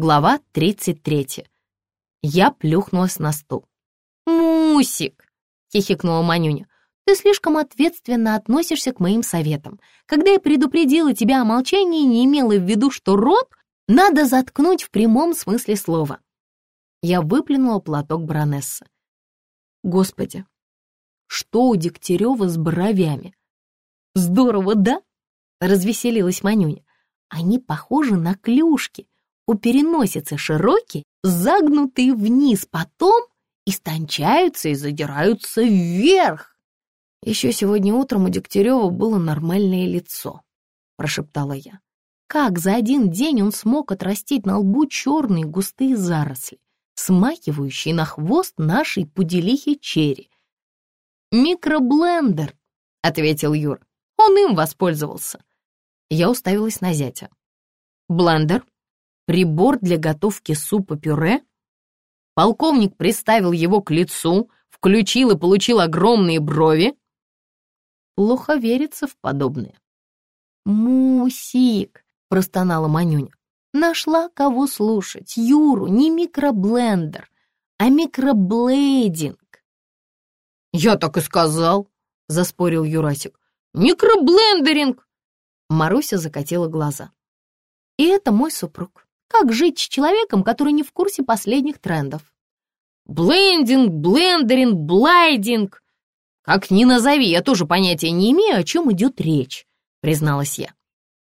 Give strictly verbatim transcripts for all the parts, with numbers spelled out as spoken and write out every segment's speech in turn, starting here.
Глава тридцать третья. Я плюхнулась на стул. «Мусик!» — хихикнула Манюня. «Ты слишком ответственно относишься к моим советам. Когда я предупредила тебя о молчании, не имела в виду, что рот надо заткнуть в прямом смысле слова». Я выплюнула платок баронессы. Господи, что у Дегтярева с бровями? Здорово, да? Развеселилась Манюня. Они похожи на клюшки. У переносицы широкие, загнутые вниз, потом истончаются и задираются вверх. Еще сегодня утром у Дегтярева было нормальное лицо, прошептала я. Как за один день он смог отрастить на лбу черные густые заросли, смахивающие на хвост нашей пуделихи Черри? «Микроблендер», — ответил Юра. «Он им воспользовался». Я уставилась на зятя. «Блендер? Прибор для готовки супа-пюре?» Полковник приставил его к лицу, включил и получил огромные брови. Плохо верится в подобное. «Мусик», — простонала Манюня. «Нашла кого слушать. Юру, не микроблендер, а микроблейдинг». «Я так и сказал», — заспорил Юрасик. «Микроблендеринг». Маруся закатила глаза. «И это мой супруг. Как жить с человеком, который не в курсе последних трендов?» «Блендинг, блендеринг, блайдинг. Как ни назови, я тоже понятия не имею, о чем идет речь», — призналась я.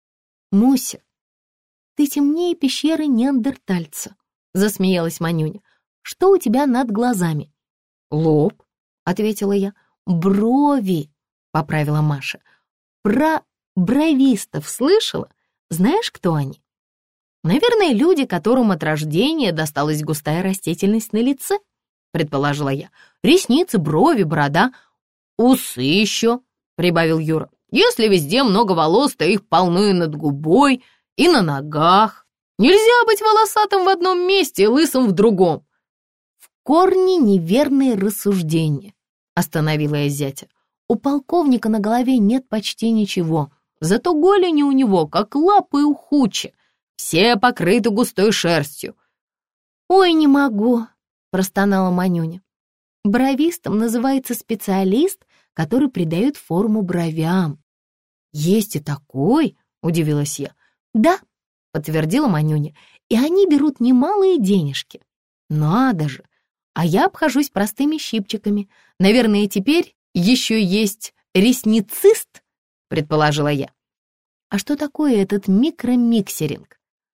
«Муся, ты темнее пещеры неандертальца», — засмеялась Манюня. «Что у тебя над глазами?» «Лоб», — ответила я. «Брови», — поправила Маша. «Про бровистов слышала? Знаешь, кто они?» «Наверное, люди, которым от рождения досталась густая растительность на лице», — предположила я. «Ресницы, брови, борода, усы еще», — прибавил Юра. «Если везде много волос, то их полно и над губой, и на ногах. Нельзя быть волосатым в одном месте и лысым в другом». «В корне неверные рассуждения», — остановила я зятя. «У полковника на голове нет почти ничего, зато голени у него, как лапы у хучи. Все покрыты густой шерстью». «Ой, не могу», — простонала Манюня. «Бровистом называется специалист, который придает форму бровям». «Есть и такой?» — удивилась я. «Да», — подтвердила Манюня, «и они берут немалые денежки». «Надо же! А я обхожусь простыми щипчиками. Наверное, теперь еще есть ресницист», — предположила я. «А что такое этот микромиксеринг?»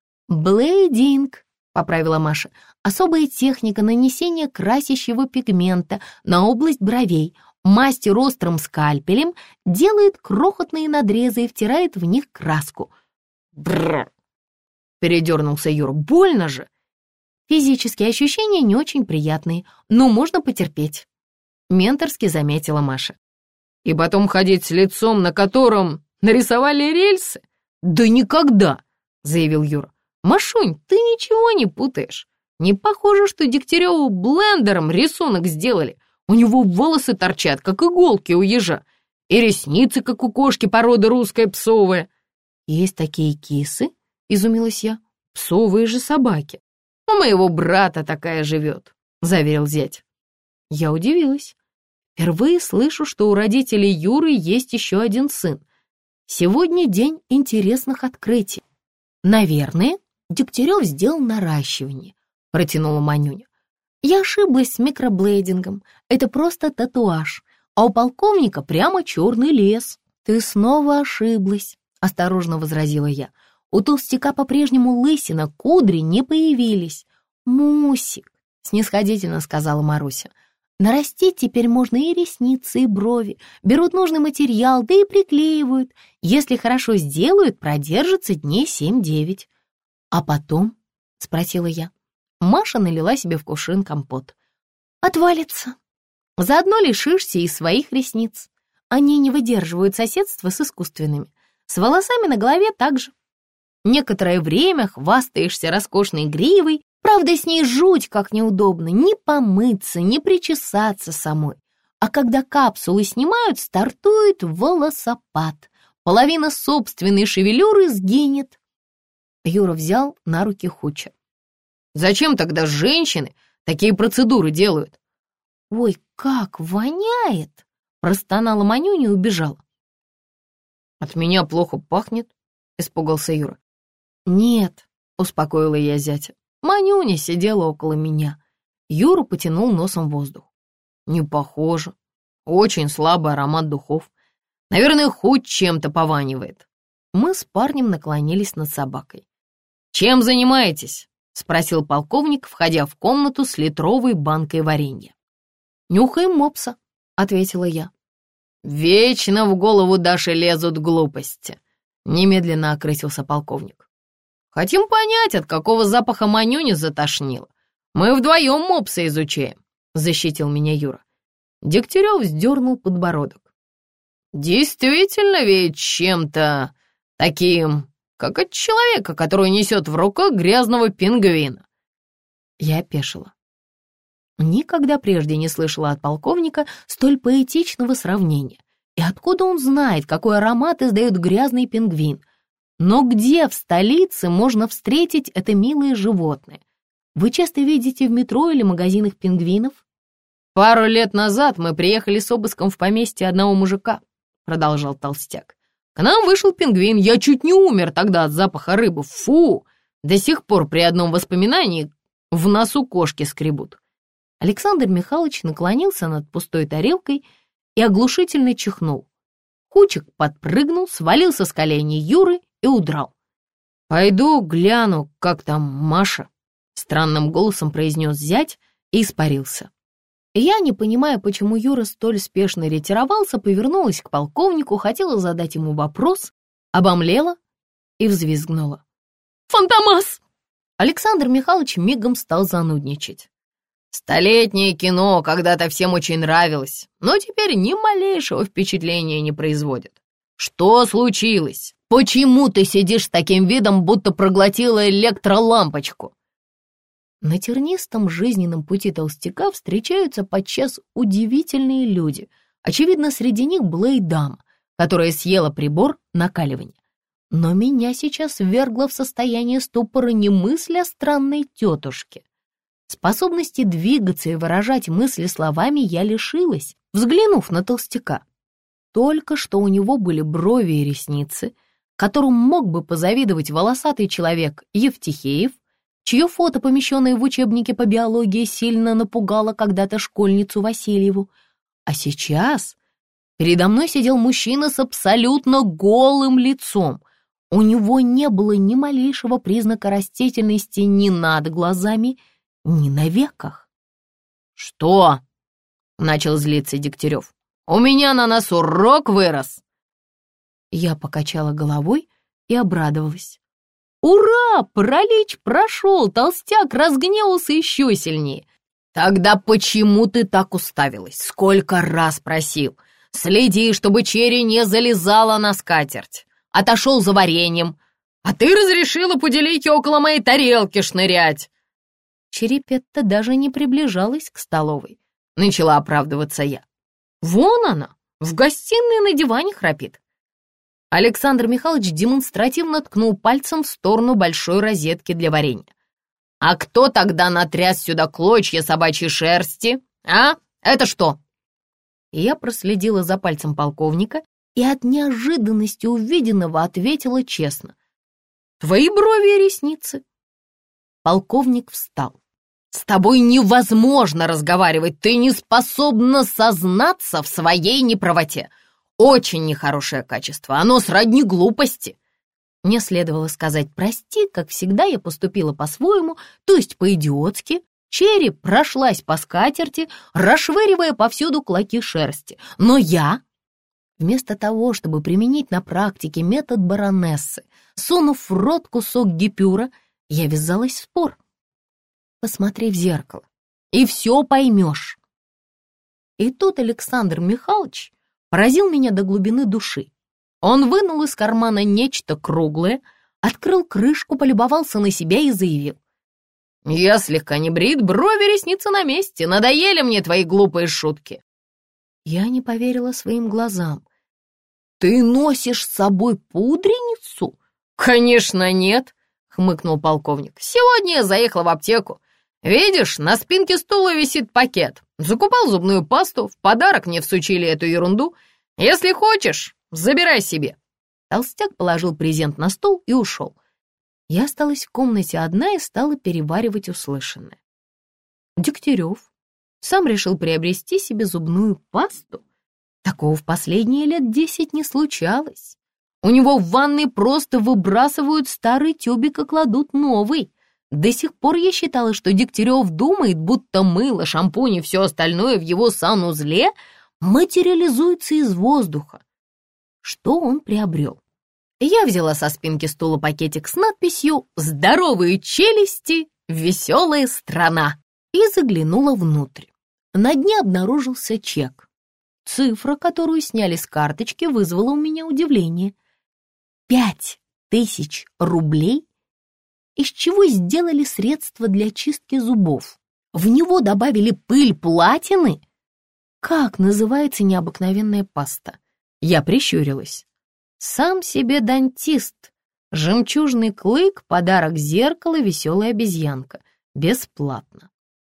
«Блейдинг», — поправила Маша. «Особая техника нанесения красящего пигмента на область бровей. Мастер острым скальпелем делает крохотные надрезы и втирает в них краску». «Бррр!» — передернулся Юра. «Больно же!» «Физические ощущения не очень приятные, но можно потерпеть», — менторски заметила Маша. «И потом ходить с лицом, на котором нарисовали рельсы? Да никогда!» — заявил Юра. «Машунь, ты ничего не путаешь. Не похоже, что Дегтяреву блендером рисунок сделали. У него волосы торчат, как иголки у ежа, и ресницы, как у кошки породы русская псовая». «Есть такие кисы?» — изумилась я. «Псовые же собаки». «У моего брата такая живет», — заверил зять. Я удивилась. Впервые слышу, что у родителей Юры есть еще один сын. Сегодня день интересных открытий. «Наверное, Дегтярев сделал наращивание», — протянула Манюня. «Я ошиблась с микроблейдингом. Это просто татуаж, а у полковника прямо черный лес». «Ты снова ошиблась», — осторожно возразила я. «У толстяка по-прежнему лысина, кудри не появились». «Мусик», — снисходительно сказала Маруся, «нарастить теперь можно и ресницы, и брови. Берут нужный материал, да и приклеивают. Если хорошо сделают, продержится дней семь-девять». «А потом?» — спросила я. Маша налила себе в кувшин компот. «Отвалится. Заодно лишишься и своих ресниц. Они не выдерживают соседства с искусственными. С волосами на голове также. Некоторое время хвастаешься роскошной гривой, правда, с ней жуть как неудобно, ни помыться, ни причесаться самой. А когда капсулы снимают, стартует волосопад. Половина собственной шевелюры сгинет». Юра взял на руки Хуча. Зачем тогда женщины такие процедуры делают?» «Ой, как воняет!» — простонала Манюня и убежала. «От меня плохо пахнет?» — испугался Юра. «Нет», — успокоила я зятя. Манюня сидела около меня. Юра потянул носом воздух. «Не похоже. Очень слабый аромат духов. Наверное, хоть чем-то пованивает». Мы с парнем наклонились над собакой. «Чем занимаетесь?» — спросил полковник, входя в комнату с литровой банкой варенья. «Нюхаем мопса», — ответила я. «Вечно в голову Даши лезут глупости», — немедленно окрысился полковник. «Хотим понять, от какого запаха Манюню затошнило. Мы вдвоем мопса изучаем», — защитил меня Юра. Дегтярев вздернул подбородок. «Действительно ведь чем-то таким, как от человека, который несет в руках грязного пингвина». Я опешила. Никогда прежде не слышала от полковника столь поэтичного сравнения. И откуда он знает, какой аромат издает грязный пингвин? Но где в столице можно встретить это милое животное? Вы часто видите в метро или магазинах пингвинов? «Пару лет назад мы приехали с обыском в поместье одного мужика», — продолжал толстяк. «К нам вышел пингвин, я чуть не умер тогда от запаха рыбы. Фу! До сих пор при одном воспоминании в носу кошки скребут». Александр Михайлович наклонился над пустой тарелкой и оглушительно чихнул. Кучик подпрыгнул, свалился с коленей Юры и удрал. «Пойду гляну, как там Маша», — странным голосом произнес зять и испарился. Я, не понимая, почему Юра столь спешно ретировался, повернулась к полковнику, хотела задать ему вопрос, обомлела и взвизгнула. «Фантомас!» Александр Михайлович мигом стал занудничать. «Столетнее кино когда-то всем очень нравилось, но теперь ни малейшего впечатления не производит. Что случилось? Почему ты сидишь с таким видом, будто проглотила электролампочку?» На тернистом жизненном пути толстяка встречаются подчас удивительные люди. Очевидно, среди них была и дама, которая съела прибор накаливания. Но меня сейчас ввергло в состояние ступора не мысль о странной тетушке. Способности двигаться и выражать мысли словами я лишилась, взглянув на толстяка. Только что у него были брови и ресницы, которым мог бы позавидовать волосатый человек Евтихеев, чье фото, помещенное в учебнике по биологии, сильно напугало когда-то школьницу Васильеву. А сейчас передо мной сидел мужчина с абсолютно голым лицом. У него не было ни малейшего признака растительности ни над глазами, ни на веках. «Что?» — начал злиться Дегтярев. «У меня на носу рог вырос!» Я покачала головой и обрадовалась. «Ура! Паралич прошел!» Толстяк разгневался еще сильнее. «Тогда почему ты так уставилась? Сколько раз просил! Следи, чтобы черри не залезала на скатерть. Отошел за вареньем. А ты разрешила поделить около моей тарелки шнырять!» Черепетта даже не приближалась к столовой. Начала оправдываться я. «Вон она, в гостиной на диване храпит». Александр Михайлович демонстративно ткнул пальцем в сторону большой розетки для варенья. «А кто тогда натряс сюда клочья собачьей шерсти? А? Это что?» И я проследила за пальцем полковника и от неожиданности увиденного ответила честно. «Твои брови и ресницы». Полковник встал. «С тобой невозможно разговаривать, ты не способна сознаться в своей неправоте. Очень нехорошее качество, оно сродни глупости». Мне следовало сказать «прости», как всегда я поступила по-своему, то есть по-идиотски. Черри прошлась по скатерти, расшвыривая повсюду клоки шерсти. Но я, вместо того, чтобы применить на практике метод баронессы, сунув в рот кусок гипюра, я ввязалась в спор. «Посмотри в зеркало, и все поймешь». И тут Александр Михайлович поразил меня до глубины души. Он вынул из кармана нечто круглое, открыл крышку, полюбовался на себя и заявил. «Я слегка не брит, брови, ресницы на месте. Надоели мне твои глупые шутки». Я не поверила своим глазам. «Ты носишь с собой пудреницу?» «Конечно нет», — хмыкнул полковник. «Сегодня я заехал в аптеку. Видишь, на спинке стула висит пакет. Закупал зубную пасту, в подарок мне всучили эту ерунду. Если хочешь, забирай себе». Толстяк положил презент на стол и ушел. Я осталась в комнате одна и стала переваривать услышанное. Дегтярев сам решил приобрести себе зубную пасту. Такого в последние лет десять не случалось. У него в ванной просто выбрасывают старый тюбик и кладут новый. До сих пор я считала, что Дегтярев думает, будто мыло, шампунь и все остальное в его санузле материализуется из воздуха. Что он приобрел? Я взяла со спинки стула пакетик с надписью «Здоровые челюсти, веселая страна» и заглянула внутрь. На дне обнаружился чек. Цифра, которую сняли с карточки, вызвала у меня удивление. Пять тысяч рублей? Из чего сделали средства для чистки зубов? В него добавили пыль платины? Как называется необыкновенная паста? Я прищурилась. Сам себе дантист. Жемчужный клык, подарок зеркала, веселая обезьянка. Бесплатно.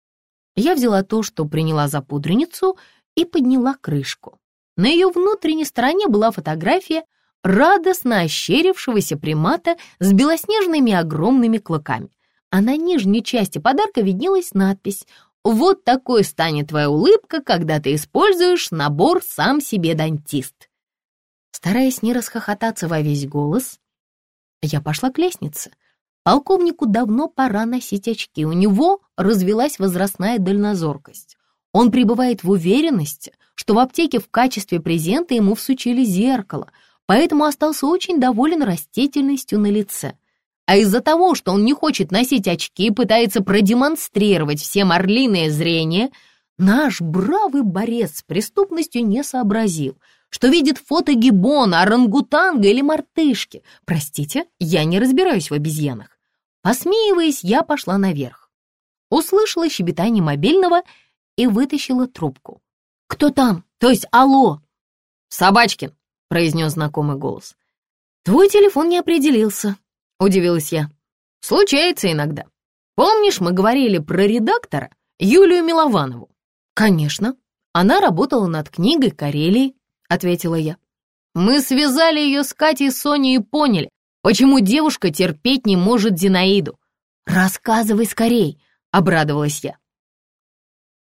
Я взяла то, что приняла за пудреницу, и подняла крышку. На ее внутренней стороне была фотография радостно ощерившегося примата с белоснежными огромными клыками, а на нижней части подарка виднелась надпись «Вот такой станет твоя улыбка, когда ты используешь набор «Сам себе дантист». Стараясь не расхохотаться во весь голос, я пошла к лестнице. Полковнику давно пора носить очки, у него развилась возрастная дальнозоркость. Он пребывает в уверенности, что в аптеке в качестве презента ему всучили зеркало, поэтому остался очень доволен растительностью на лице. А из-за того, что он не хочет носить очки и пытается продемонстрировать всем орлиное зрение, наш бравый борец с преступностью не сообразил, что видит фото гиббона, орангутанга или мартышки. Простите, я не разбираюсь в обезьянах. Посмеиваясь, я пошла наверх. Услышала щебетание мобильного и вытащила трубку. «Кто там? То есть алло?» «Собачкин», — произнес знакомый голос. «Твой телефон не определился», — удивилась я. «Случается иногда. Помнишь, мы говорили про редактора Юлию Милованову?» «Конечно. Она работала над книгой «Карелии», — ответила я. «Мы связали ее с Катей, Соней и поняли, почему девушка терпеть не может Зинаиду». «Рассказывай скорей», — обрадовалась я.